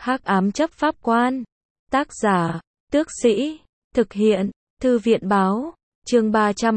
Hắc ám chấp pháp quan. Tác giả, Tước Sĩ. Thực hiện, Thư viện báo. Chương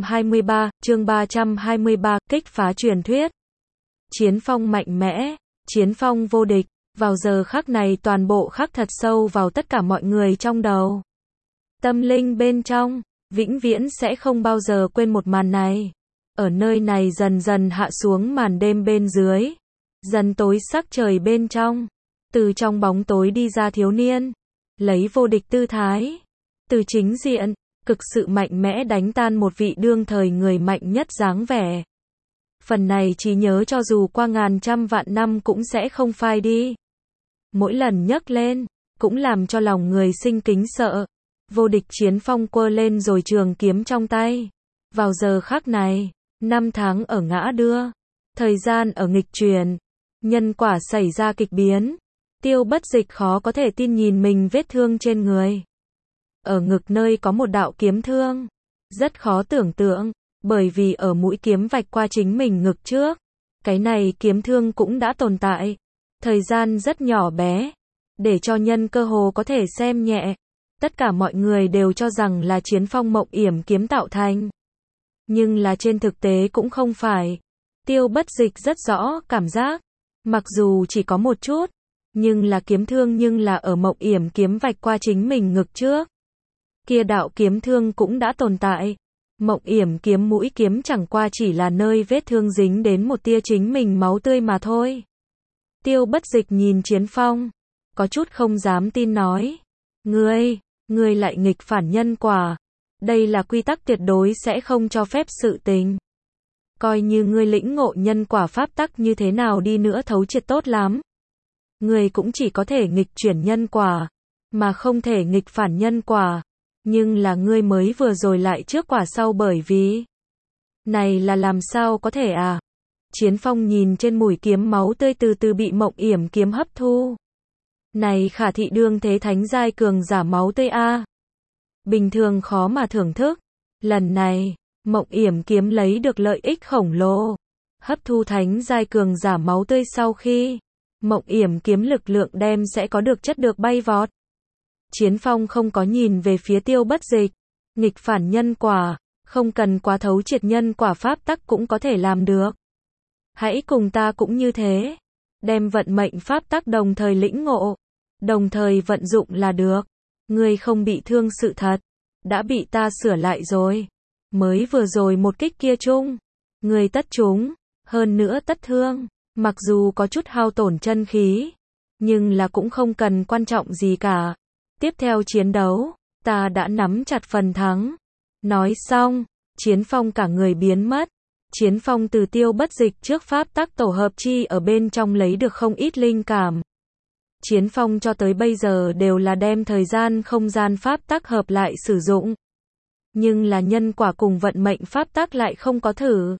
323, kích phá truyền thuyết. Chiến phong mạnh mẽ, chiến phong vô địch, vào giờ khắc này toàn bộ khắc thật sâu vào tất cả mọi người trong đầu. Tâm linh bên trong, vĩnh viễn sẽ không bao giờ quên một màn này. Ở nơi này dần dần hạ xuống màn đêm bên dưới, dần tối sắc trời bên trong, từ trong bóng tối đi ra thiếu niên, lấy vô địch tư thái, từ chính diện, cực sự mạnh mẽ đánh tan một vị đương thời người mạnh nhất dáng vẻ. Phần này trí nhớ cho dù qua ngàn trăm vạn năm cũng sẽ không phai đi. Mỗi lần nhấc lên, cũng làm cho lòng người sinh kính sợ. Vô địch chiến phong quơ lên rồi trường kiếm trong tay. Vào giờ khắc này, năm tháng ở ngã đưa, thời gian ở nghịch chuyển, nhân quả xảy ra kịch biến. Tiêu Bất Dịch khó có thể tin nhìn mình vết thương trên người. Ở ngực nơi có một đạo kiếm thương. Rất khó tưởng tượng, bởi vì ở mũi kiếm vạch qua chính mình ngực trước. Cái này kiếm thương cũng đã tồn tại. Thời gian rất nhỏ bé, để cho nhân cơ hồ có thể xem nhẹ. Tất cả mọi người đều cho rằng là chiến phong mộng yểm kiếm tạo thành. Nhưng là trên thực tế cũng không phải. Tiêu Bất Dịch rất rõ cảm giác. Mặc dù chỉ có một chút, nhưng là kiếm thương nhưng là ở mộng yểm kiếm vạch qua chính mình ngực trước. Kia đạo kiếm thương cũng đã tồn tại. Mộng yểm kiếm mũi kiếm chẳng qua chỉ là nơi vết thương dính đến một tia chính mình máu tươi mà thôi. Tiêu Bất Dịch nhìn chiến phong, có chút không dám tin nói. Ngươi lại nghịch phản nhân quả. Đây là quy tắc tuyệt đối sẽ không cho phép sự tình. Coi như ngươi lĩnh ngộ nhân quả pháp tắc như thế nào đi nữa thấu triệt tốt lắm. Ngươi cũng chỉ có thể nghịch chuyển nhân quả, mà không thể nghịch phản nhân quả. Nhưng là ngươi mới vừa rồi lại trước quả sau bởi vì. Này là làm sao có thể à? Chiến phong nhìn trên mũi kiếm máu tươi từ từ bị mộng yểm kiếm hấp thu. Này khả thị đương thế thánh giai cường giả máu tươi a. Bình thường khó mà thưởng thức. Lần này, mộng yểm kiếm lấy được lợi ích khổng lồ. Hấp thu thánh giai cường giả máu tươi sau khi mộng yểm kiếm lực lượng đem sẽ có được chất được bay vọt. Chiến phong không có nhìn về phía Tiêu Bất Dịch. Nghịch phản nhân quả, không cần quá thấu triệt nhân quả pháp tắc cũng có thể làm được. Hãy cùng ta cũng như thế. Đem vận mệnh pháp tắc đồng thời lĩnh ngộ, đồng thời vận dụng là được. Ngươi không bị thương sự thật, đã bị ta sửa lại rồi. Mới vừa rồi một kích kia chung, ngươi tất trúng, hơn nữa tất thương. Mặc dù có chút hao tổn chân khí, nhưng là cũng không cần quan trọng gì cả. Tiếp theo chiến đấu, ta đã nắm chặt phần thắng. Nói xong, chiến phong cả người biến mất. Chiến phong từ Tiêu Bất Dịch trước pháp tắc tổ hợp chi ở bên trong lấy được không ít linh cảm. Chiến phong cho tới bây giờ đều là đem thời gian không gian pháp tắc hợp lại sử dụng. Nhưng là nhân quả cùng vận mệnh pháp tắc lại không có thử.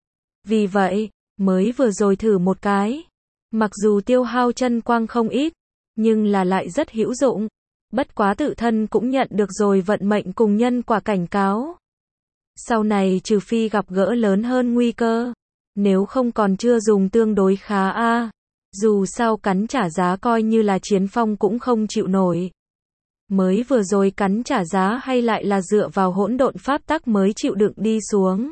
Vì vậy, mới vừa rồi thử một cái. Mặc dù tiêu hao chân quang không ít, nhưng là lại rất hữu dụng. Bất quá tự thân cũng nhận được rồi vận mệnh cùng nhân quả cảnh cáo. Sau này trừ phi gặp gỡ lớn hơn nguy cơ, nếu không còn chưa dùng tương đối khá a. Dù sao cắn trả giá coi như là chiến phong cũng không chịu nổi. Mới vừa rồi cắn trả giá hay lại là dựa vào hỗn độn pháp tắc mới chịu đựng đi xuống.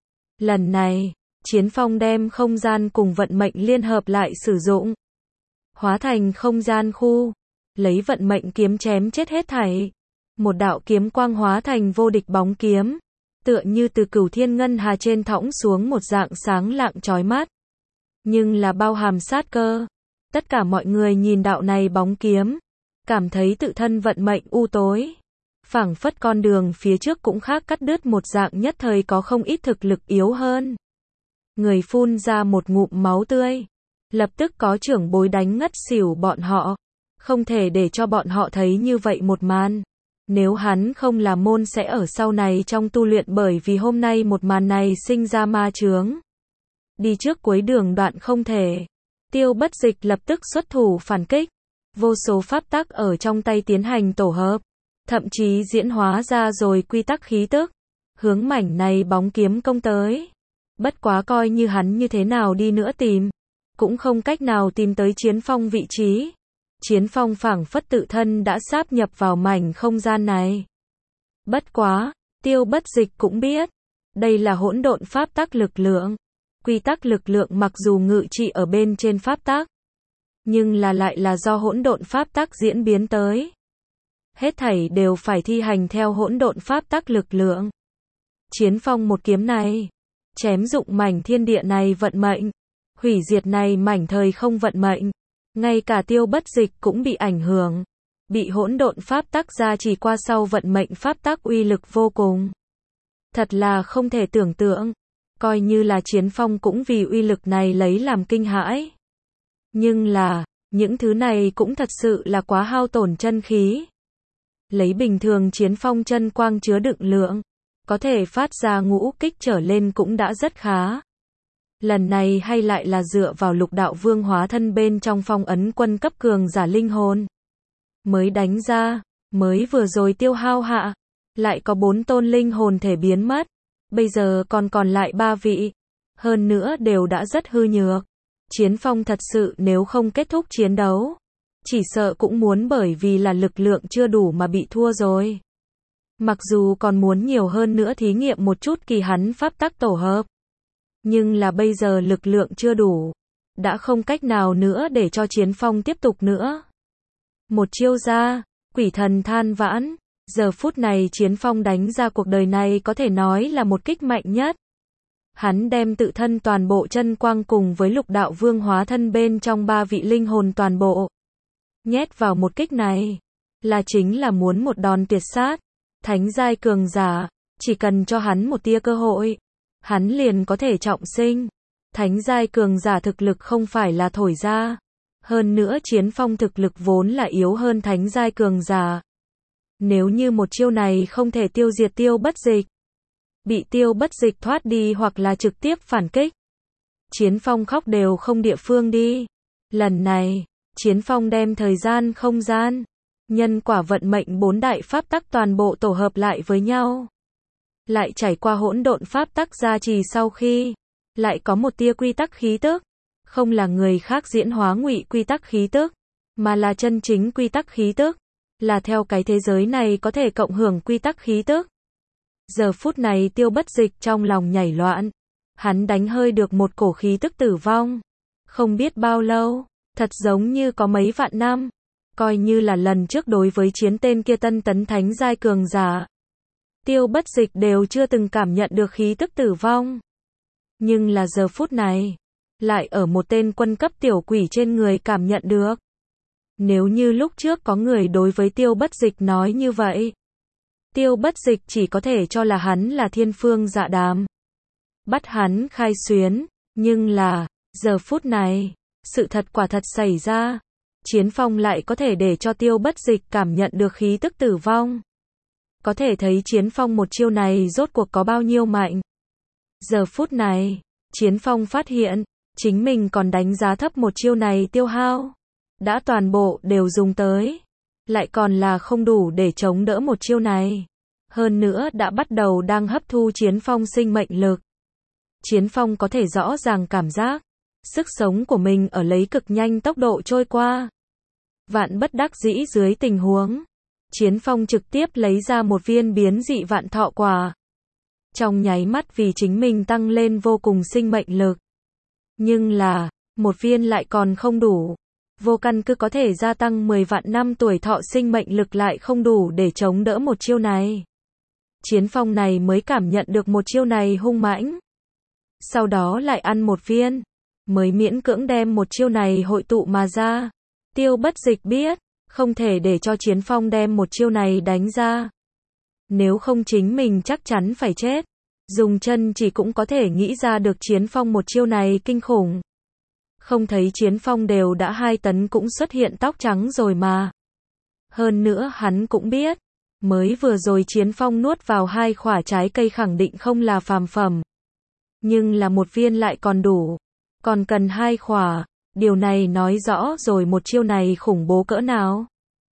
Lần này, chiến phong đem không gian cùng vận mệnh liên hợp lại sử dụng. Hóa thành không gian khu, lấy vận mệnh kiếm chém chết hết thảy. Một đạo kiếm quang hóa thành vô địch bóng kiếm. Tựa như từ cửu thiên ngân hà trên thõng xuống một dạng sáng lạng chói mắt. Nhưng là bao hàm sát cơ. Tất cả mọi người nhìn đạo này bóng kiếm, cảm thấy tự thân vận mệnh u tối. Phảng phất con đường phía trước cũng khác cắt đứt một dạng nhất thời có không ít thực lực yếu hơn. Người phun ra một ngụm máu tươi. Lập tức có trưởng bối đánh ngất xỉu bọn họ. Không thể để cho bọn họ thấy như vậy một màn. Nếu hắn không là môn sẽ ở sau này trong tu luyện bởi vì hôm nay một màn này sinh ra ma chướng. Đi trước cuối đường đoạn không thể. Tiêu Bất Dịch lập tức xuất thủ phản kích. Vô số pháp tắc ở trong tay tiến hành tổ hợp. Thậm chí diễn hóa ra rồi quy tắc khí tức. Hướng mảnh này bóng kiếm công tới. Bất quá coi như hắn như thế nào đi nữa tìm. Cũng không cách nào tìm tới chiến phong vị trí. Chiến Phong phảng phất tự thân đã sáp nhập vào mảnh không gian này. Bất quá, Tiêu Bất Dịch cũng biết, đây là hỗn độn pháp tắc lực lượng. Quy tắc lực lượng mặc dù ngự trị ở bên trên pháp tắc, nhưng lại là do hỗn độn pháp tắc diễn biến tới. Hết thảy đều phải thi hành theo hỗn độn pháp tắc lực lượng. Chiến Phong một kiếm này, chém dụng mảnh thiên địa này vận mệnh, hủy diệt này mảnh thời không vận mệnh. Ngay cả Tiêu Bất Dịch cũng bị ảnh hưởng, bị hỗn độn pháp tắc gia trì qua sau vận mệnh pháp tắc uy lực vô cùng. Thật là không thể tưởng tượng, coi như là Chiến Phong cũng vì uy lực này lấy làm kinh hãi. Nhưng là, những thứ này cũng thật sự là quá hao tổn chân khí. Lấy bình thường Chiến Phong chân quang chứa đựng lượng, có thể phát ra ngũ kích trở lên cũng đã rất khá. Lần này hay lại là dựa vào Lục Đạo Vương hóa thân bên trong phong ấn quân cấp cường giả linh hồn mới đánh ra, mới vừa rồi tiêu hao hạ, lại có 4 tôn linh hồn thể biến mất, bây giờ còn lại 3 vị, hơn nữa đều đã rất hư nhược. Chiến Phong thật sự nếu không kết thúc chiến đấu, chỉ sợ cũng muốn bởi vì là lực lượng chưa đủ mà bị thua rồi. Mặc dù còn muốn nhiều hơn nữa thí nghiệm một chút kỳ hắn pháp tắc tổ hợp, nhưng là bây giờ lực lượng chưa đủ, đã không cách nào nữa để cho Chiến Phong tiếp tục nữa. Một chiêu ra, quỷ thần than vãn, giờ phút này Chiến Phong đánh ra cuộc đời này có thể nói là một kích mạnh nhất. Hắn đem tự thân toàn bộ chân quang cùng với Lục Đạo Vương hóa thân bên trong 3 vị linh hồn toàn bộ nhét vào một kích này, là chính là muốn một đòn tuyệt sát. Thánh giai cường giả, chỉ cần cho hắn một tia cơ hội, hắn liền có thể trọng sinh. Thánh giai cường giả thực lực không phải là thổi ra. Hơn nữa Chiến Phong thực lực vốn là yếu hơn thánh giai cường giả. Nếu như một chiêu này không thể tiêu diệt Tiêu Bất Dịch, bị Tiêu Bất Dịch thoát đi hoặc là trực tiếp phản kích, Chiến Phong khóc đều không địa phương đi. Lần này, Chiến Phong đem thời gian không gian, nhân quả vận mệnh 4 đại pháp tắc toàn bộ tổ hợp lại với nhau. Lại trải qua hỗn độn pháp tắc gia trì sau khi, lại có một tia quy tắc khí tức, không là người khác diễn hóa ngụy quy tắc khí tức, mà là chân chính quy tắc khí tức, là theo cái thế giới này có thể cộng hưởng quy tắc khí tức. Giờ phút này Tiêu Bất Dịch trong lòng nhảy loạn, hắn đánh hơi được một cổ khí tức tử vong. Không biết bao lâu, thật giống như có mấy vạn năm, coi như là lần trước đối với chiến tên kia tân tấn thánh giai cường giả, Tiêu Bất Dịch đều chưa từng cảm nhận được khí tức tử vong. Nhưng là giờ phút này, lại ở một tên quân cấp tiểu quỷ trên người cảm nhận được. Nếu như lúc trước có người đối với Tiêu Bất Dịch nói như vậy, Tiêu Bất Dịch chỉ có thể cho là hắn là thiên phương dạ đàm, bắt hắn khai xuyến. Nhưng là, giờ phút này, sự thật quả thật xảy ra. Chiến Phong lại có thể để cho Tiêu Bất Dịch cảm nhận được khí tức tử vong. Có thể thấy Chiến Phong một chiêu này rốt cuộc có bao nhiêu mạnh. Giờ phút này, Chiến Phong phát hiện, chính mình còn đánh giá thấp một chiêu này tiêu hao. Đã toàn bộ đều dùng tới, lại còn là không đủ để chống đỡ một chiêu này. Hơn nữa đã bắt đầu đang hấp thu Chiến Phong sinh mệnh lực. Chiến Phong có thể rõ ràng cảm giác, sức sống của mình ở lấy cực nhanh tốc độ trôi qua. Vạn bất đắc dĩ dưới tình huống, Chiến Phong trực tiếp lấy ra một viên biến dị vạn thọ quả. Trong nháy mắt vì chính mình tăng lên vô cùng sinh mệnh lực. Nhưng là, một viên lại còn không đủ. Vô căn cứ có thể gia tăng 10 vạn năm tuổi thọ sinh mệnh lực lại không đủ để chống đỡ một chiêu này. Chiến Phong này mới cảm nhận được một chiêu này hung mãnh. Sau đó lại ăn một viên, mới miễn cưỡng đem một chiêu này hội tụ mà ra. Tiêu Bất Dịch biết, không thể để cho Chiến Phong đem một chiêu này đánh ra. Nếu không chính mình chắc chắn phải chết. Dùng chân chỉ cũng có thể nghĩ ra được Chiến Phong một chiêu này kinh khủng. Không thấy Chiến Phong đều đã 2 tấn cũng xuất hiện tóc trắng rồi mà. Hơn nữa hắn cũng biết, mới vừa rồi Chiến Phong nuốt vào 2 quả trái cây khẳng định không là phàm phẩm. Nhưng là một viên lại còn đủ, còn cần 2 quả, điều này nói rõ rồi một chiêu này khủng bố cỡ nào.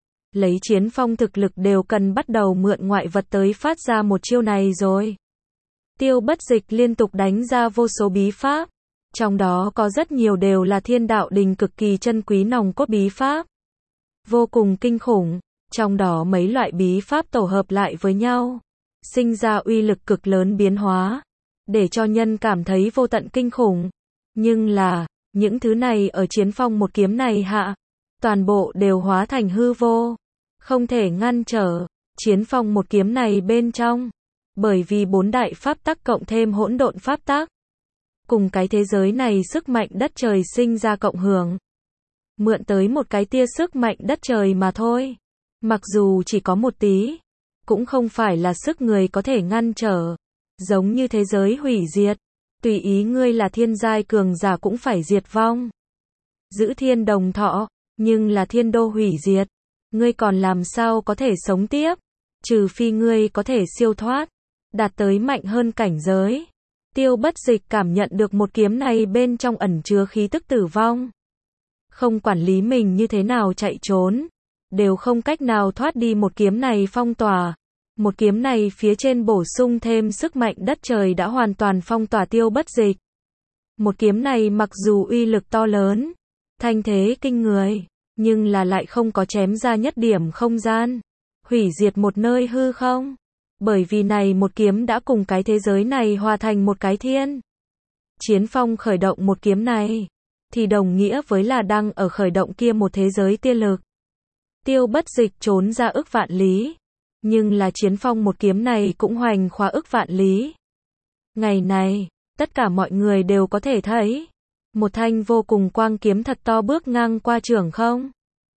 Lấy Chiến Phong thực lực đều cần bắt đầu mượn ngoại vật tới phát ra một chiêu này rồi. Tiêu Bất Dịch liên tục đánh ra vô số bí pháp, trong đó có rất nhiều đều là Thiên Đạo Đình cực kỳ chân quý nòng cốt bí pháp. vô cùng kinh khủng, trong đó mấy loại bí pháp tổ hợp lại với nhau, sinh ra uy lực cực lớn biến hóa, để cho nhân cảm thấy vô tận kinh khủng. Nhưng là, những thứ này ở Chiến Phong một kiếm này hạ, toàn bộ đều hóa thành hư vô, không thể ngăn trở Chiến Phong một kiếm này bên trong, bởi vì bốn đại pháp tắc cộng thêm hỗn độn pháp tắc, cùng cái thế giới này sức mạnh đất trời sinh ra cộng hưởng, mượn tới một cái tia sức mạnh đất trời mà thôi. Mặc dù chỉ có một tí, cũng không phải là sức người có thể ngăn trở. Giống như thế giới hủy diệt, tùy ý ngươi là thiên giai cường giả cũng phải diệt vong. Giữ thiên đồng thọ, nhưng là thiên đô hủy diệt, ngươi còn làm sao có thể sống tiếp, trừ phi ngươi có thể siêu thoát, đạt tới mạnh hơn cảnh giới. Tiêu Bất Dịch cảm nhận được một kiếm này bên trong ẩn chứa khí tức tử vong. Không quản lý mình như thế nào chạy trốn, đều không cách nào thoát đi một kiếm này phong tỏa. Một kiếm này phía trên bổ sung thêm sức mạnh đất trời đã hoàn toàn phong tỏa Tiêu Bất Dịch. Một kiếm này mặc dù uy lực to lớn, thanh thế kinh người, nhưng là lại không có chém ra nhất điểm không gian, hủy diệt một nơi hư không. Bởi vì này một kiếm đã cùng cái thế giới này hòa thành một cái thiên. Chiến Phong khởi động một kiếm này, thì đồng nghĩa với là đang ở khởi động kia một thế giới tiên lực. Tiêu Bất Dịch trốn ra ức vạn lý, nhưng là Chiến Phong một kiếm này cũng hoành khóa ức vạn lý. Ngày này, tất cả mọi người đều có thể thấy, một thanh vô cùng quang kiếm thật to bước ngang qua trường không,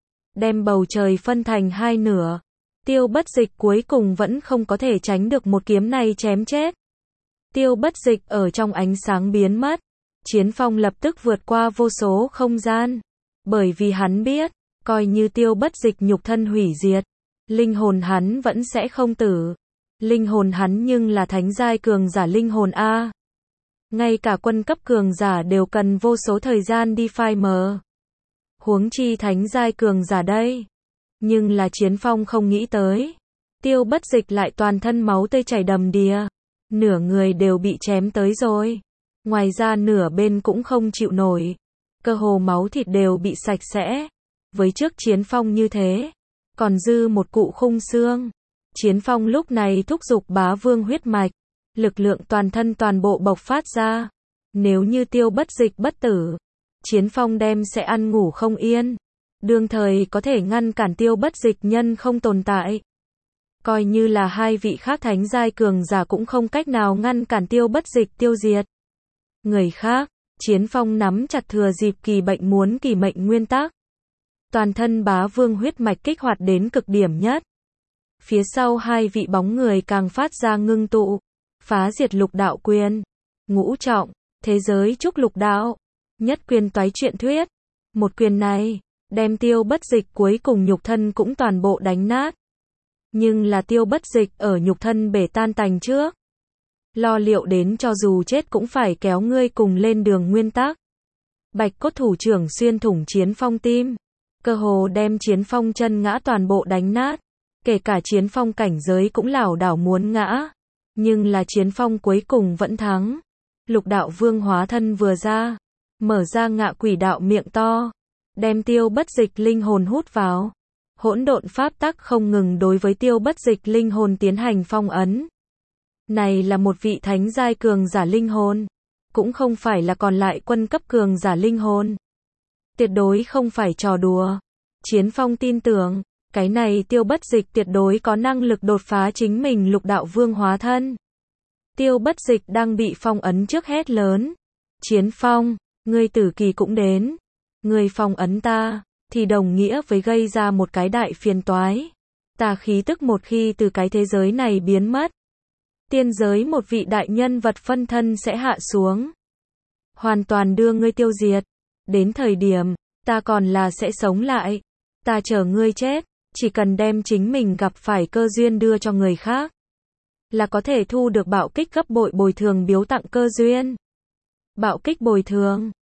đem bầu trời phân thành hai nửa. Tiêu Bất Dịch cuối cùng vẫn không có thể tránh được một kiếm này chém chết. Tiêu Bất Dịch ở trong ánh sáng biến mất. Chiến Phong lập tức vượt qua vô số không gian. Bởi vì hắn biết, coi như Tiêu Bất Dịch nhục thân hủy diệt, linh hồn hắn vẫn sẽ không tử. Linh hồn hắn nhưng là thánh giai cường giả linh hồn A. Ngay cả quân cấp cường giả đều cần vô số thời gian đi phai mờ. Huống chi thánh giai cường giả đây. Nhưng là Chiến Phong không nghĩ tới, Tiêu Bất Dịch lại toàn thân máu tươi chảy đầm đìa, nửa người đều bị chém tới rồi, ngoài ra nửa bên cũng không chịu nổi, cơ hồ máu thịt đều bị sạch sẽ. Với trước Chiến Phong như thế, còn dư một cụ khung xương. Chiến Phong lúc này thúc giục Bá Vương huyết mạch, lực lượng toàn thân toàn bộ bộc phát ra. Nếu như Tiêu Bất Dịch bất tử, Chiến Phong đem sẽ ăn ngủ không yên. Đương thời có thể ngăn cản Tiêu Bất Dịch nhân không tồn tại. Coi như là hai vị khác thánh giai cường giả cũng không cách nào ngăn cản Tiêu Bất Dịch tiêu diệt. Người khác, Chiến Phong nắm chặt thừa dịp kỳ bệnh muốn kỳ mệnh nguyên tắc. Toàn thân Bá Vương huyết mạch kích hoạt đến cực điểm nhất. Phía sau hai vị bóng người càng phát ra ngưng tụ, phá diệt lục đạo quyền, ngũ trọng, thế giới trúc lục đạo, nhất quyền toái truyện thuyết. Một quyền này đem Tiêu Bất Dịch cuối cùng nhục thân cũng toàn bộ đánh nát. Nhưng là Tiêu Bất Dịch ở nhục thân bể tan tành trước, lo liệu đến cho dù chết cũng phải kéo ngươi cùng lên đường nguyên tắc. Bạch cốt thủ trưởng xuyên thủng Chiến Phong tim, cơ hồ đem Chiến Phong chân ngã toàn bộ đánh nát, kể cả Chiến Phong cảnh giới cũng lảo đảo muốn ngã. Nhưng là Chiến Phong cuối cùng vẫn thắng. Lục đạo vương hóa thân vừa ra, mở ra ngạ quỷ đạo miệng to, đem Tiêu Bất Dịch linh hồn hút vào. Hỗn độn pháp tắc không ngừng đối với Tiêu Bất Dịch linh hồn tiến hành phong ấn. Này là một vị thánh giai cường giả linh hồn, cũng không phải là còn lại quân cấp cường giả linh hồn. Tuyệt đối không phải trò đùa. Chiến Phong tin tưởng, cái này Tiêu Bất Dịch tuyệt đối có năng lực đột phá chính mình lục đạo vương hóa thân. Tiêu Bất Dịch đang bị phong ấn trước hét lớn. Chiến Phong, ngươi tử kỳ cũng đến. Ngươi phong ấn ta, thì đồng nghĩa với gây ra một cái đại phiền toái. Tà khí tức một khi từ cái thế giới này biến mất, tiên giới một vị đại nhân vật phân thân sẽ hạ xuống, hoàn toàn đưa ngươi tiêu diệt. Đến thời điểm, ta còn là sẽ sống lại. Ta chờ ngươi chết, chỉ cần đem chính mình gặp phải cơ duyên đưa cho người khác, là có thể thu được bạo kích gấp bội bồi thường biếu tặng cơ duyên. Bạo kích bồi thường,